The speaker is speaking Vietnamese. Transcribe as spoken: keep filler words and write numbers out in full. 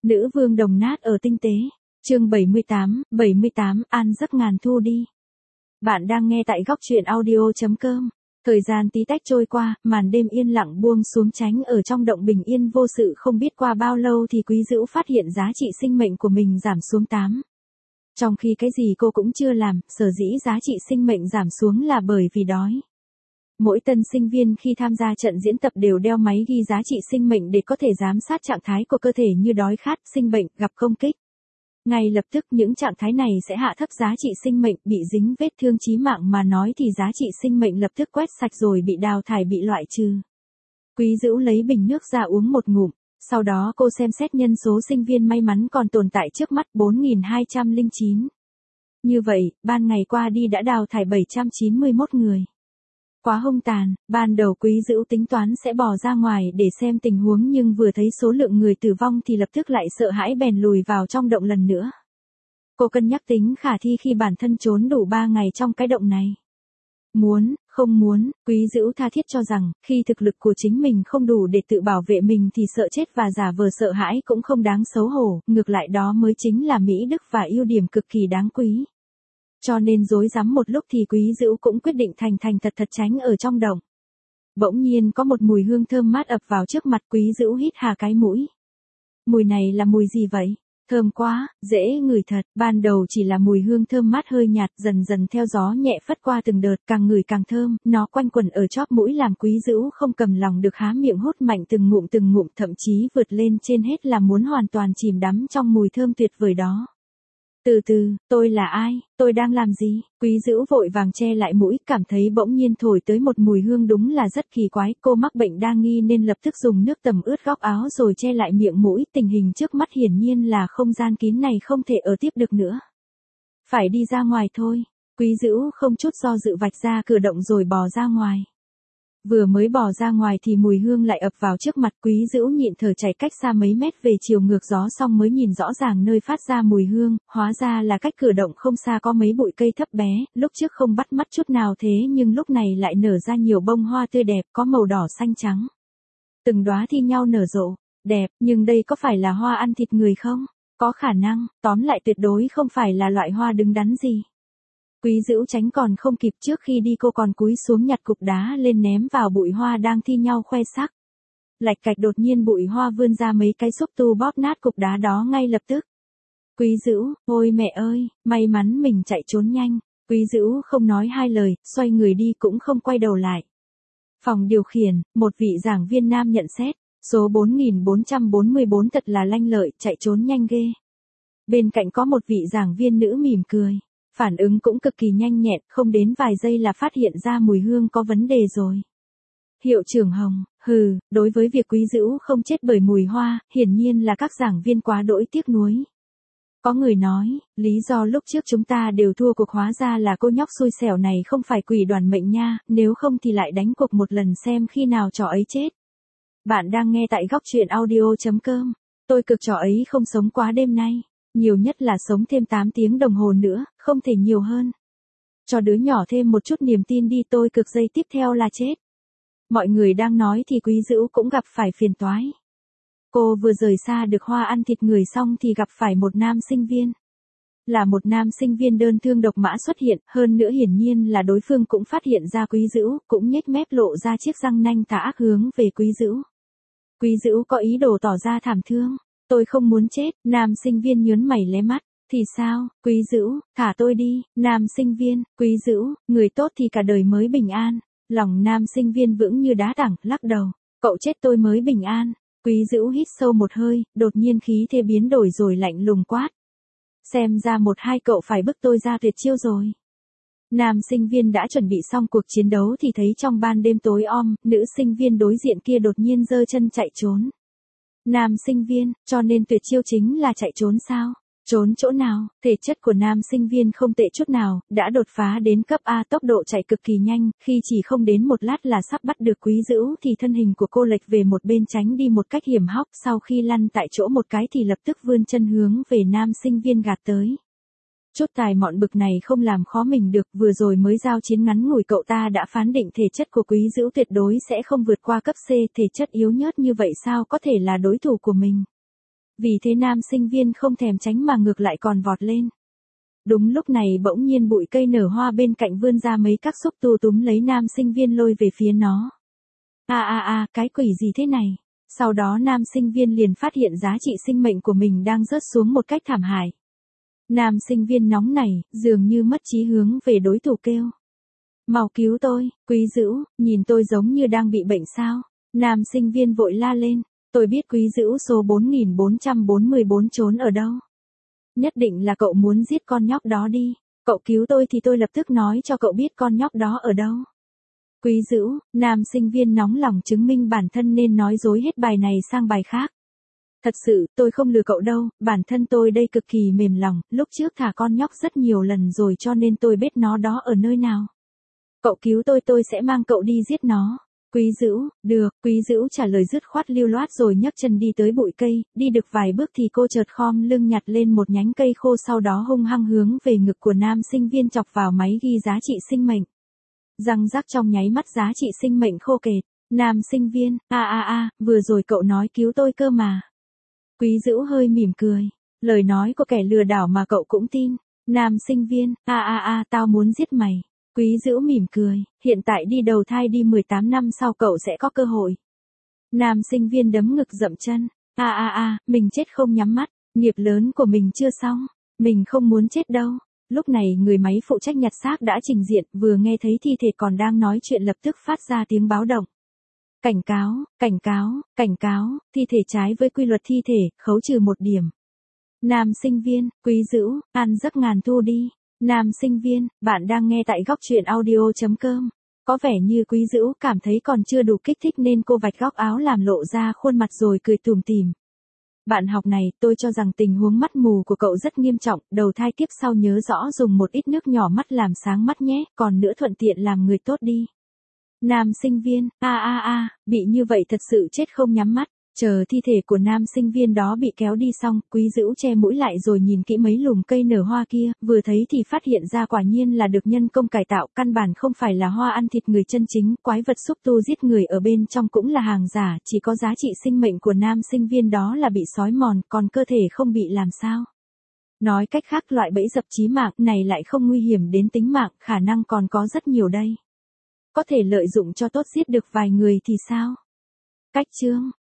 Nữ vương đồng nát ở tinh tế. Chương bảy mươi tám, bảy mươi tám, an giấc ngàn thu đi. Bạn đang nghe tại góc truyện audio chấm com. Thời gian tí tách trôi qua, màn đêm yên lặng buông xuống tránh ở trong động bình yên vô sự không biết qua bao lâu thì Quý Dữu phát hiện giá trị sinh mệnh của mình giảm xuống tám. Trong khi cái gì cô cũng chưa làm, sở dĩ giá trị sinh mệnh giảm xuống là bởi vì đói. Mỗi tân sinh viên khi tham gia trận diễn tập đều đeo máy ghi giá trị sinh mệnh để có thể giám sát trạng thái của cơ thể như đói khát, sinh bệnh, gặp công kích. Ngay lập tức những trạng thái này sẽ hạ thấp giá trị sinh mệnh, bị dính vết thương chí mạng mà nói thì giá trị sinh mệnh lập tức quét sạch rồi bị đào thải bị loại trừ. Quý Dữu lấy bình nước ra uống một ngụm, sau đó cô xem xét nhân số sinh viên may mắn còn tồn tại trước mắt bốn nghìn hai trăm lẻ chín. Như vậy, ban ngày qua đi đã đào thải bảy trăm chín mươi mốt người. Quá hung tàn, ban đầu Quý Dữu tính toán sẽ bỏ ra ngoài để xem tình huống nhưng vừa thấy số lượng người tử vong thì lập tức lại sợ hãi bèn lùi vào trong động lần nữa. Cô cân nhắc tính khả thi khi bản thân trốn đủ ba ngày trong cái động này. Muốn, không muốn, Quý Dữu tha thiết cho rằng, khi thực lực của chính mình không đủ để tự bảo vệ mình thì sợ chết và giả vờ sợ hãi cũng không đáng xấu hổ, ngược lại đó mới chính là mỹ đức và ưu điểm cực kỳ đáng quý. Cho nên rối rắm một lúc thì Quý Dữu cũng quyết định thành thành thật thật tránh ở trong động. Bỗng nhiên có một mùi hương thơm mát ập vào trước mặt Quý Dữu hít hà cái mũi. Mùi này là mùi gì vậy? Thơm quá, dễ ngửi thật, ban đầu chỉ là mùi hương thơm mát hơi nhạt dần dần theo gió nhẹ phất qua từng đợt càng ngửi càng thơm, nó quanh quẩn ở chóp mũi làm Quý Dữu không cầm lòng được há miệng hút mạnh từng ngụm từng ngụm thậm chí vượt lên trên hết là muốn hoàn toàn chìm đắm trong mùi thơm tuyệt vời đó. Từ từ, tôi là ai, tôi đang làm gì? Quý Dữu vội vàng che lại mũi, cảm thấy bỗng nhiên thổi tới một mùi hương đúng là rất kỳ quái. Cô mắc bệnh đa nghi nên lập tức dùng nước tầm ướt góc áo rồi che lại miệng mũi. Tình hình trước mắt hiển nhiên là không gian kín này không thể ở tiếp được nữa. Phải đi ra ngoài thôi. Quý Dữu không chút do dự vạch ra cửa động rồi bò ra ngoài. Vừa mới bò ra ngoài thì mùi hương lại ập vào trước mặt. Quý Dữu nhịn thở chạy cách xa mấy mét về chiều ngược gió xong mới nhìn rõ ràng nơi phát ra mùi hương, hóa ra là cách cửa động không xa có mấy bụi cây thấp bé, lúc trước không bắt mắt chút nào thế nhưng lúc này lại nở ra nhiều bông hoa tươi đẹp có màu đỏ xanh trắng. Từng đóa thi nhau nở rộ, đẹp, nhưng đây có phải là hoa ăn thịt người không? Có khả năng, tóm lại tuyệt đối không phải là loại hoa đứng đắn gì. Quý Dữu tránh còn không kịp trước khi đi cô còn cúi xuống nhặt cục đá lên ném vào bụi hoa đang thi nhau khoe sắc. Lạch cạch đột nhiên bụi hoa vươn ra mấy cái xúc tu bóp nát cục đá đó ngay lập tức. Quý Dữu, ôi mẹ ơi, may mắn mình chạy trốn nhanh. Quý Dữu không nói hai lời, xoay người đi cũng không quay đầu lại. Phòng điều khiển, một vị giảng viên nam nhận xét, số bốn nghìn bốn trăm bốn mươi bốn thật là lanh lợi, chạy trốn nhanh ghê. Bên cạnh có một vị giảng viên nữ mỉm cười. Phản ứng cũng cực kỳ nhanh nhẹn, không đến vài giây là phát hiện ra mùi hương có vấn đề rồi. Hiệu trưởng Hồng, hừ, đối với việc Quý Dữu không chết bởi mùi hoa, hiển nhiên là các giảng viên quá đỗi tiếc nuối. Có người nói, lý do lúc trước chúng ta đều thua cuộc hóa ra là cô nhóc xui xẻo này không phải quỷ đoàn mệnh nha, nếu không thì lại đánh cuộc một lần xem khi nào trò ấy chết. Bạn đang nghe tại góc truyện audio chấm com, tôi cực trò ấy không sống quá đêm nay. Nhiều nhất là sống thêm tám tiếng đồng hồ nữa, không thể nhiều hơn. Cho đứa nhỏ thêm một chút niềm tin đi tôi cực giây tiếp theo là chết. Mọi người đang nói thì Quý Dữu cũng gặp phải phiền toái. Cô vừa rời xa được hoa ăn thịt người xong thì gặp phải một nam sinh viên. Là một nam sinh viên đơn thương độc mã xuất hiện, hơn nữa hiển nhiên là đối phương cũng phát hiện ra Quý Dữu, cũng nhếch mép lộ ra chiếc răng nanh tà ác hướng về Quý Dữu. Quý Dữu có ý đồ tỏ ra thảm thương. Tôi không muốn chết, nam sinh viên nhớn mày lé mắt, thì sao, Quý Dữu, thả tôi đi, nam sinh viên, Quý Dữu, người tốt thì cả đời mới bình an, lòng nam sinh viên vững như đá tảng, lắc đầu, cậu chết tôi mới bình an, Quý Dữu hít sâu một hơi, đột nhiên khí thế biến đổi rồi lạnh lùng quát. Xem ra một hai cậu phải bức tôi ra tuyệt chiêu rồi. Nam sinh viên đã chuẩn bị xong cuộc chiến đấu thì thấy trong ban đêm tối om, nữ sinh viên đối diện kia đột nhiên giơ chân chạy trốn. Nam sinh viên, cho nên tuyệt chiêu chính là chạy trốn sao? Trốn chỗ nào? Thể chất của nam sinh viên không tệ chút nào, đã đột phá đến cấp A tốc độ chạy cực kỳ nhanh, khi chỉ không đến một lát là sắp bắt được Quý Dữu thì thân hình của cô lệch về một bên tránh đi một cách hiểm hóc, sau khi lăn tại chỗ một cái thì lập tức vươn chân hướng về nam sinh viên gạt tới. Chút tài mọn bực này không làm khó mình được, vừa rồi mới giao chiến ngắn ngủi cậu ta đã phán định thể chất của Quý Dữu tuyệt đối sẽ không vượt qua cấp C, thể chất yếu nhớt như vậy sao có thể là đối thủ của mình. Vì thế nam sinh viên không thèm tránh mà ngược lại còn vọt lên. Đúng lúc này bỗng nhiên bụi cây nở hoa bên cạnh vươn ra mấy các xúc tu túm lấy nam sinh viên lôi về phía nó. A a a, cái quỷ gì thế này? Sau đó nam sinh viên liền phát hiện giá trị sinh mệnh của mình đang rớt xuống một cách thảm hại. Nam sinh viên nóng nảy, dường như mất chí hướng về đối thủ kêu. Mau cứu tôi, Quý Dữu, nhìn tôi giống như đang bị bệnh sao? Nam sinh viên vội la lên, tôi biết Quý Dữu số bốn nghìn bốn trăm bốn mươi bốn trốn ở đâu. Nhất định là cậu muốn giết con nhóc đó đi, cậu cứu tôi thì tôi lập tức nói cho cậu biết con nhóc đó ở đâu. Quý Dữu, nam sinh viên nóng lòng chứng minh bản thân nên nói dối hết bài này sang bài khác. Thật sự, tôi không lừa cậu đâu, bản thân tôi đây cực kỳ mềm lòng, lúc trước thả con nhóc rất nhiều lần rồi cho nên tôi biết nó đó ở nơi nào. Cậu cứu tôi tôi sẽ mang cậu đi giết nó. Quý Dữu, được, Quý Dữu trả lời dứt khoát lưu loát rồi nhấc chân đi tới bụi cây, đi được vài bước thì cô chợt khom lưng nhặt lên một nhánh cây khô sau đó hung hăng hướng về ngực của nam sinh viên chọc vào máy ghi giá trị sinh mệnh. Răng rắc trong nháy mắt giá trị sinh mệnh khô kệt, nam sinh viên, a a a, vừa rồi cậu nói cứu tôi cơ mà. Quý Dữu hơi mỉm cười, lời nói của kẻ lừa đảo mà cậu cũng tin. Nam sinh viên, a a a, tao muốn giết mày. Quý Dữu mỉm cười, hiện tại đi đầu thai đi mười tám năm sau cậu sẽ có cơ hội. Nam sinh viên đấm ngực dậm chân, a a a, mình chết không nhắm mắt, nghiệp lớn của mình chưa xong, mình không muốn chết đâu. Lúc này người máy phụ trách nhặt xác đã trình diện, vừa nghe thấy thi thể còn đang nói chuyện lập tức phát ra tiếng báo động. Cảnh cáo, cảnh cáo, cảnh cáo, thi thể trái với quy luật thi thể, khấu trừ một điểm. Nam sinh viên, Quý Dữu, ăn giấc ngàn thu đi. Nam sinh viên, bạn đang nghe tại góc truyện audio.com. Có vẻ như Quý Dữu cảm thấy còn chưa đủ kích thích nên cô vạch góc áo làm lộ ra khuôn mặt rồi cười tủm tỉm. Bạn học này, tôi cho rằng tình huống mắt mù của cậu rất nghiêm trọng, đầu thai kiếp sau nhớ rõ dùng một ít nước nhỏ mắt làm sáng mắt nhé, còn nữa thuận tiện làm người tốt đi. Nam sinh viên, a a a, bị như vậy thật sự chết không nhắm mắt. Chờ thi thể của nam sinh viên đó bị kéo đi xong, Quý Dữu che mũi lại rồi nhìn kỹ mấy lùm cây nở hoa kia, vừa thấy thì phát hiện ra quả nhiên là được nhân công cải tạo, căn bản không phải là hoa ăn thịt người chân chính, quái vật xúc tu giết người ở bên trong cũng là hàng giả, chỉ có giá trị sinh mệnh của nam sinh viên đó là bị xói mòn, còn cơ thể không bị làm sao. Nói cách khác loại bẫy dập chí mạng này lại không nguy hiểm đến tính mạng, khả năng còn có rất nhiều đây. Có thể lợi dụng cho tốt giết được vài người thì sao? Cách chương